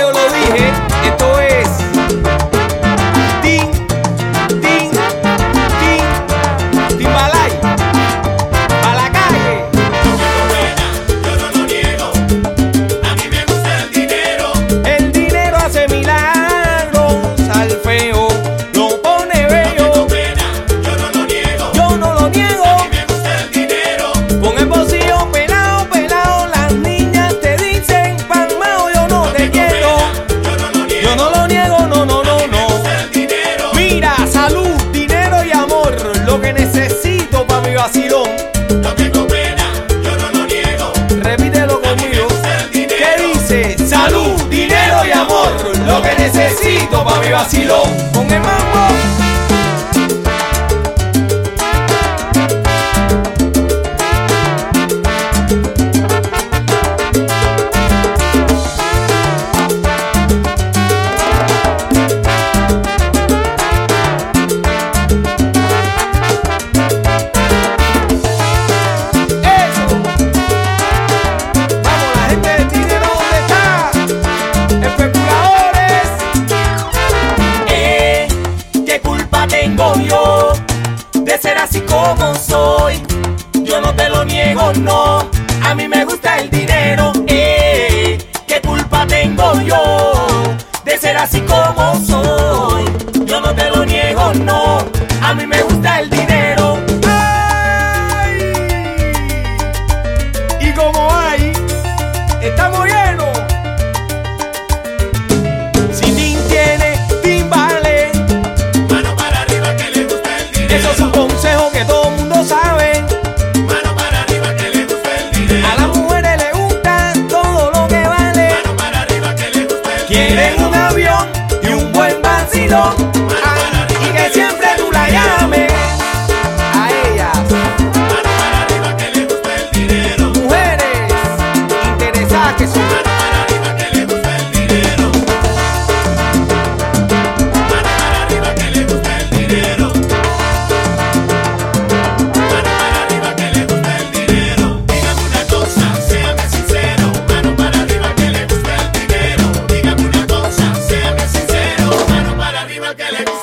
yo lo dije, esto es Tin, Tin, Tin, Timbalay, a la calle. No tengo pena, yo no lo niego. A mí me gusta el dinero. El dinero hace milagros, al feo lo pone bello. No tengo pena, yo no lo niego. Yo no lo niego. A mí me gusta el dinero. Con el bolsillo pelado, pelado, las niñas te dicen, Palmao, yo no te quiero. Yo no lo niego. Yo no lo niego, no, no, no, Me no. gusta el dinero. Mira, salud, dinero y amor, lo que necesito para mi vacilón. No tengo pena, yo no lo niego. Repítelo conmigo. El dinero. ¿Qué dice? Salud, dinero y amor, lo que necesito para mi vacilón. Con el mambo. Eso. Vamos, la gente del dinero, ¿dónde está? Especuladores. ¿Qué culpa tengo yo de ser así como soy? Yo no te lo niego, no. A mí me gusta el dinero. ¿Qué culpa tengo yo de ser así como soy? Yo no te lo niego, no. A mí me gusta el dinero. ¡Ay! Y como hay, estamos llenos. Si Tin tiene, Tin vale. Mano para arriba que le gusta el dinero. Eso es un consejo que todo el mundo sabe. Mano para arriba que le gusta el dinero. A las mujeres les gusta todo lo que vale. Mano para arriba que le gusta el Quieren dinero. un avión y un buen vacilón. Ah, y que siempre tú la llames a ellas. Mano para arriba que le gusta el dinero. Mujeres interesadas que son. Mano para arriba que le gusta el dinero. Mano para arriba que le gusta el dinero. Mano para arriba que le gusta el dinero. Dígame una cosa, séame sincero. Mano para arriba que le gusta el dinero. Dígame una cosa, séame sincero. Mano para arriba que le gusta el dinero.